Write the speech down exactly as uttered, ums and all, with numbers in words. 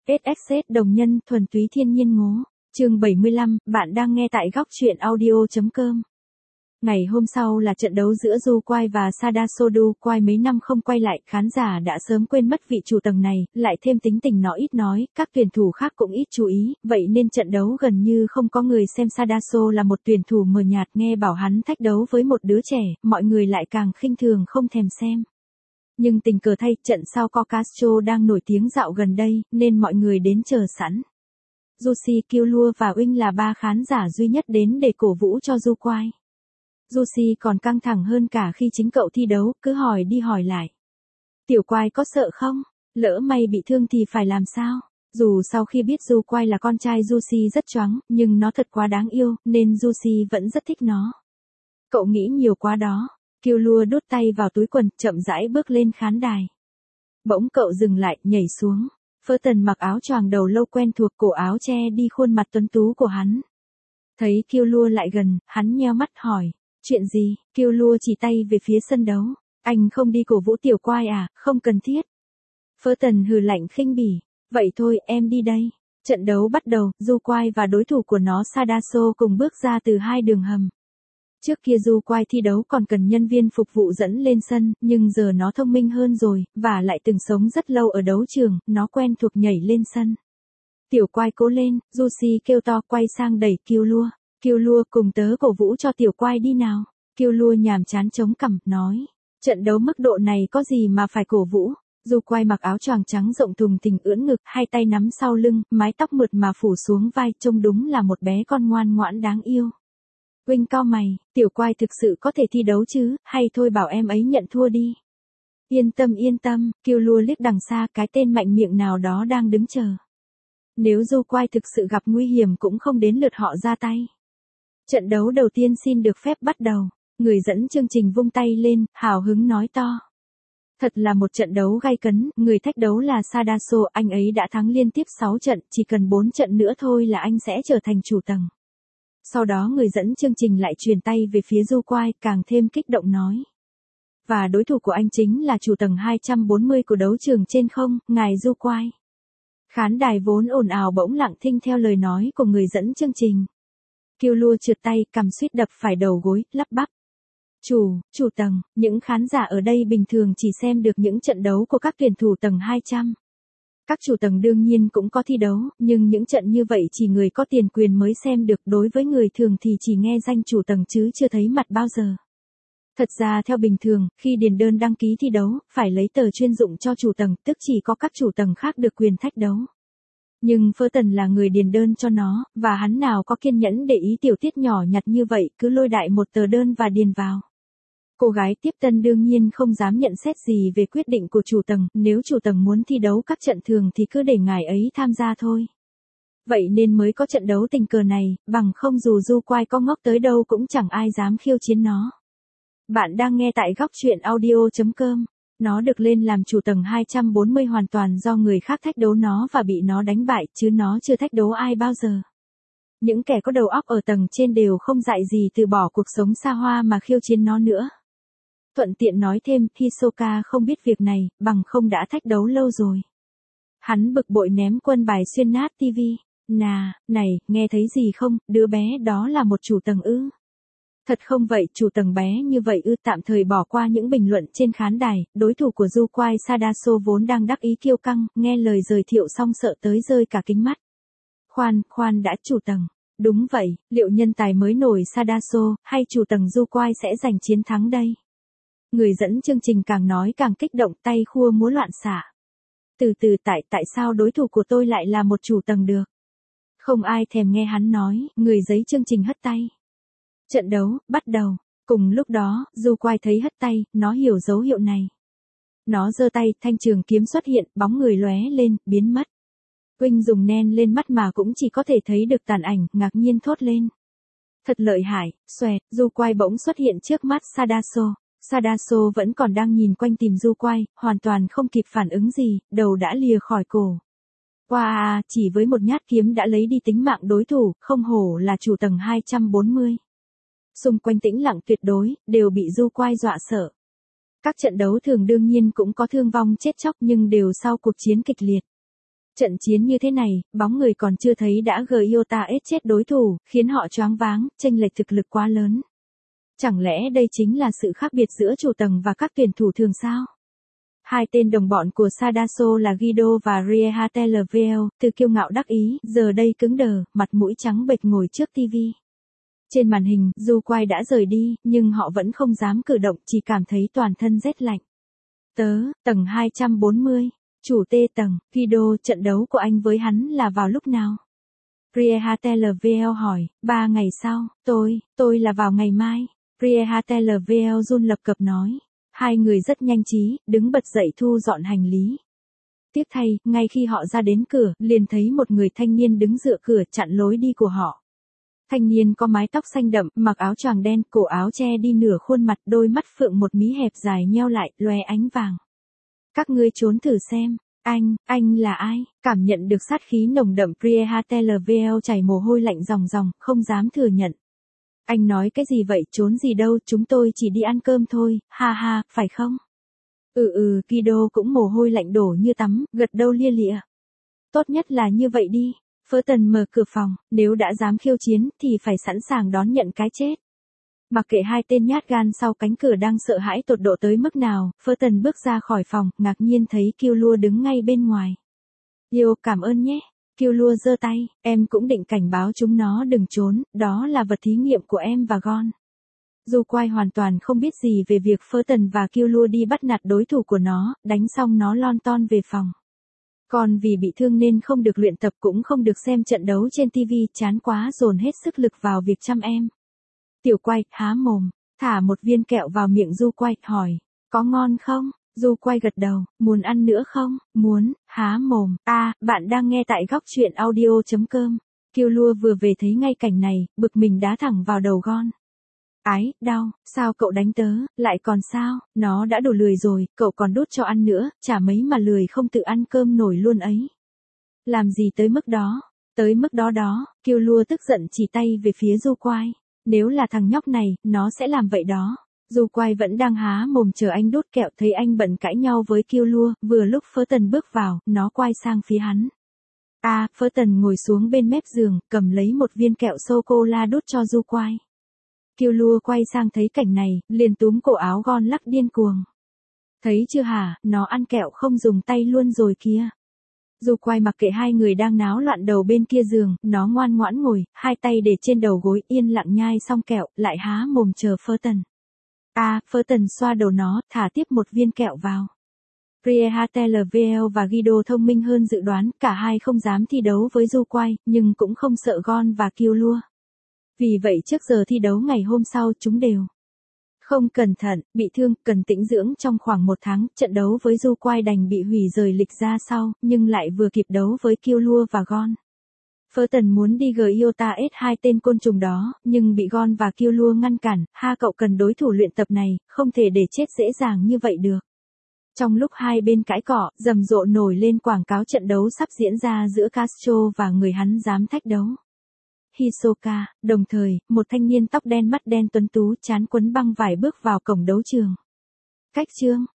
ét ích zét đồng nhân thuần túy thiên nhiên ngố. Chương bảy mươi lăm, bạn đang nghe tại góc truyện audio chấm com. Ngày hôm sau là trận đấu giữa Du Quai và Sadaso. Du Quai mấy năm không quay lại, khán giả đã sớm quên mất vị chủ tầng này, lại thêm tính tình nó ít nói, các tuyển thủ khác cũng ít chú ý, vậy nên trận đấu gần như không có người xem. Sadaso là một tuyển thủ mờ nhạt, nghe bảo hắn thách đấu với một đứa trẻ, mọi người lại càng khinh thường không thèm xem. Nhưng tình cờ thay, trận sau có Castro đang nổi tiếng dạo gần đây, nên mọi người đến chờ sẵn. Juicy, Killua và Wing là ba khán giả duy nhất đến để cổ vũ cho Du Quai. Juicy còn căng thẳng hơn cả khi chính cậu thi đấu, cứ hỏi đi hỏi lại. Tiểu Quai có sợ không? Lỡ may bị thương thì phải làm sao? Dù sau khi biết Du Quai là con trai Juicy rất choáng, nhưng nó thật quá đáng yêu, nên Juicy vẫn rất thích nó. Cậu nghĩ nhiều quá đó. Killua đút tay vào túi quần, chậm rãi bước lên khán đài. Bỗng cậu dừng lại, nhảy xuống. Fulton mặc áo choàng đầu lâu quen thuộc, cổ áo che đi khuôn mặt tuấn tú của hắn. Thấy Killua lại gần, hắn nheo mắt hỏi. Chuyện gì? Killua chỉ tay về phía sân đấu. Anh không đi cổ vũ Tiểu Quai à? Không cần thiết. Fulton hừ lạnh khinh bỉ. Vậy thôi, em đi đây. Trận đấu bắt đầu, Du Quai và đối thủ của nó Sadaso cùng bước ra từ hai đường hầm. Trước kia Du Quai thi đấu còn cần nhân viên phục vụ dẫn lên sân, nhưng giờ nó thông minh hơn rồi, và lại từng sống rất lâu ở đấu trường, nó quen thuộc nhảy lên sân. Tiểu Quai cố lên, Juicy kêu to, quay sang đẩy Killua. Killua, cùng tớ cổ vũ cho Tiểu Quai đi nào. Killua nhàm chán chống cằm, nói. Trận đấu mức độ này có gì mà phải cổ vũ. Du Quai mặc áo choàng trắng rộng thùng thình ưỡn ngực, hai tay nắm sau lưng, mái tóc mượt mà phủ xuống vai, trông đúng là một bé con ngoan ngoãn đáng yêu. Wing cau mày, Tiểu Quai thực sự có thể thi đấu chứ, hay thôi bảo em ấy nhận thua đi. Yên tâm yên tâm, Killua liếc đằng xa, cái tên mạnh miệng nào đó đang đứng chờ. Nếu Du Quai thực sự gặp nguy hiểm cũng không đến lượt họ ra tay. Trận đấu đầu tiên xin được phép bắt đầu. Người dẫn chương trình vung tay lên, hào hứng nói to. Thật là một trận đấu gay cấn, người thách đấu là Sadaso, anh ấy đã thắng liên tiếp sáu trận, chỉ cần bốn trận nữa thôi là anh sẽ trở thành chủ tầng. Sau đó người dẫn chương trình lại truyền tay về phía Du Quai, càng thêm kích động nói. Và đối thủ của anh chính là chủ tầng hai trăm bốn mươi của đấu trường trên không, ngài Du Quai. Khán đài vốn ồn ào bỗng lặng thinh theo lời nói của người dẫn chương trình. Killua trượt tay, cằm suýt đập phải đầu gối, lắp bắp. Chủ, chủ tầng, những khán giả ở đây bình thường chỉ xem được những trận đấu của các tuyển thủ tầng hai trăm. Các chủ tầng đương nhiên cũng có thi đấu, nhưng những trận như vậy chỉ người có tiền quyền mới xem được, đối với người thường thì chỉ nghe danh chủ tầng chứ chưa thấy mặt bao giờ. Thật ra theo bình thường, khi điền đơn đăng ký thi đấu, phải lấy tờ chuyên dụng cho chủ tầng, tức chỉ có các chủ tầng khác được quyền thách đấu. Nhưng Fulton là người điền đơn cho nó, và hắn nào có kiên nhẫn để ý tiểu tiết nhỏ nhặt như vậy, cứ lôi đại một tờ đơn và điền vào. Cô gái tiếp tân đương nhiên không dám nhận xét gì về quyết định của chủ tầng, nếu chủ tầng muốn thi đấu các trận thường thì cứ để ngài ấy tham gia thôi. Vậy nên mới có trận đấu tình cờ này, bằng không dù Du Quai có ngốc tới đâu cũng chẳng ai dám khiêu chiến nó. Bạn đang nghe tại góc truyện audio chấm com. Nó được lên làm chủ tầng hai trăm bốn mươi hoàn toàn do người khác thách đấu nó và bị nó đánh bại, chứ nó chưa thách đấu ai bao giờ. Những kẻ có đầu óc ở tầng trên đều không dại gì từ bỏ cuộc sống xa hoa mà khiêu chiến nó nữa. Thuận tiện nói thêm, Hisoka không biết việc này, bằng không đã thách đấu lâu rồi. Hắn bực bội ném quân bài xuyên nát tivi. Nà, này, nghe thấy gì không, đứa bé đó là một chủ tầng ư? Thật không vậy, chủ tầng bé như vậy ư? Tạm thời bỏ qua những bình luận trên khán đài, đối thủ của Du Quai Sadaso vốn đang đắc ý kiêu căng, nghe lời giới thiệu xong sợ tới rơi cả kính mắt. Khoan, khoan đã, chủ tầng. Đúng vậy, liệu nhân tài mới nổi Sadaso, hay chủ tầng Du Quai sẽ giành chiến thắng đây? Người dẫn chương trình càng nói càng kích động, tay khua múa loạn xạ. Từ từ, tại, tại sao đối thủ của tôi lại là một chủ tầng được? Không ai thèm nghe hắn nói, người giấy chương trình hất tay. Trận đấu, bắt đầu. Cùng lúc đó, Du Quai thấy hất tay, nó hiểu dấu hiệu này. Nó giơ tay, thanh trường kiếm xuất hiện, bóng người lóe lên, biến mất. Wing dùng nen lên mắt mà cũng chỉ có thể thấy được tàn ảnh, ngạc nhiên thốt lên. Thật lợi hại, xoẹt, Du Quai bỗng xuất hiện trước mắt Sadaso. Sadaso vẫn còn đang nhìn quanh tìm Du Quai, hoàn toàn không kịp phản ứng gì, đầu đã lìa khỏi cổ. Wow, chỉ với một nhát kiếm đã lấy đi tính mạng đối thủ, không hổ là chủ tầng hai trăm bốn mươi. Xung quanh tĩnh lặng tuyệt đối, đều bị Du Quai dọa sợ. Các trận đấu thường đương nhiên cũng có thương vong chết chóc nhưng đều sau cuộc chiến kịch liệt. Trận chiến như thế này, bóng người còn chưa thấy đã Gyota ết chết đối thủ, khiến họ choáng váng, chênh lệch thực lực quá lớn. Chẳng lẽ đây chính là sự khác biệt giữa chủ tầng và các tuyển thủ thường sao? Hai tên đồng bọn của Sadaso là Guido và Rieha Televeel, từ kiêu ngạo đắc ý, giờ đây cứng đờ, mặt mũi trắng bệch ngồi trước tivi. Trên màn hình, Du Quai đã rời đi, nhưng họ vẫn không dám cử động, chỉ cảm thấy toàn thân rét lạnh. Tớ, tầng hai trăm bốn mươi. Chủ T tầng, Guido, trận đấu của anh với hắn là vào lúc nào? Rieha Televeel hỏi, ba ngày sau, tôi, tôi là vào ngày mai. Rieha Televeel run lập cập nói. Hai người rất nhanh trí, đứng bật dậy thu dọn hành lý. Tiếc thay, ngay khi họ ra đến cửa, liền thấy một người thanh niên đứng dựa cửa chặn lối đi của họ. Thanh niên có mái tóc xanh đậm, mặc áo choàng đen, cổ áo che đi nửa khuôn mặt, đôi mắt phượng một mí hẹp dài nheo lại, loe ánh vàng. Các ngươi trốn thử xem, anh, anh là ai? Cảm nhận được sát khí nồng đậm, Rieha Televeel chảy mồ hôi lạnh ròng ròng, không dám thừa nhận. Anh nói cái gì vậy, trốn gì đâu, chúng tôi chỉ đi ăn cơm thôi, ha ha, phải không? Ừ ừ, Guido cũng mồ hôi lạnh đổ như tắm, gật đầu lia lịa. Tốt nhất là như vậy đi. Fulton mở cửa phòng, nếu đã dám khiêu chiến thì phải sẵn sàng đón nhận cái chết. Mặc kệ hai tên nhát gan sau cánh cửa đang sợ hãi tột độ tới mức nào, Fulton bước ra khỏi phòng, ngạc nhiên thấy Killua đứng ngay bên ngoài. Yo, cảm ơn nhé. Killua giơ tay, em cũng định cảnh báo chúng nó đừng trốn, đó là vật thí nghiệm của em và Gon. Du Quai hoàn toàn không biết gì về việc Fulton và Killua đi bắt nạt đối thủ của nó, đánh xong nó lon ton về phòng. Còn vì bị thương nên không được luyện tập cũng không được xem trận đấu trên ti vi, chán quá dồn hết sức lực vào việc chăm em. Tiểu Quai, há mồm, thả một viên kẹo vào miệng Du Quai, hỏi, có ngon không? Du Quai gật đầu, muốn ăn nữa không? Muốn, há mồm. A, à, bạn đang nghe tại góc truyện audio chấm com. Killua vừa về thấy ngay cảnh này, bực mình đá thẳng vào đầu Gon. Ái, đau, sao cậu đánh tớ, lại còn sao, nó đã đủ lười rồi, cậu còn đút cho ăn nữa, chả mấy mà lười không tự ăn cơm nổi luôn ấy. Làm gì tới mức đó, tới mức đó đó, Killua tức giận chỉ tay về phía Du Quai. Nếu là thằng nhóc này, nó sẽ làm vậy đó. Du Quai vẫn đang há mồm chờ anh đút kẹo, thấy anh bận cãi nhau với Killua, vừa lúc Fulton bước vào, nó quay sang phía hắn. A, à, Fulton ngồi xuống bên mép giường, cầm lấy một viên kẹo sô-cô-la đút cho Du Quai. Killua quay sang thấy cảnh này, liền túm cổ áo Gon lắc điên cuồng. Thấy chưa hả, nó ăn kẹo không dùng tay luôn rồi kìa. Du Quai mặc kệ hai người đang náo loạn đầu bên kia giường, nó ngoan ngoãn ngồi, hai tay để trên đầu gối, yên lặng nhai xong kẹo, lại há mồm chờ Fulton. A, à, Fulton xoa đầu nó, thả tiếp một viên kẹo vào. Rieha Televeel và Guido thông minh hơn dự đoán, cả hai không dám thi đấu với Du Quai, nhưng cũng không sợ Gon và Killua. Vì vậy trước giờ thi đấu ngày hôm sau chúng đều không cẩn thận, bị thương, cần tĩnh dưỡng trong khoảng một tháng, trận đấu với Du Quai đành bị hủy rời lịch ra sau, nhưng lại vừa kịp đấu với Killua và Gon. Fulton muốn đi Gyota ết hai tên côn trùng đó, nhưng bị Gon và Killua ngăn cản, ha cậu cần đối thủ luyện tập này, không thể để chết dễ dàng như vậy được. Trong lúc hai bên cãi cọ, rầm rộ nổi lên quảng cáo trận đấu sắp diễn ra giữa Castro và người hắn dám thách đấu. Hisoka, đồng thời, một thanh niên tóc đen mắt đen tuấn tú chán quấn băng vải bước vào cổng đấu trường. Cách chương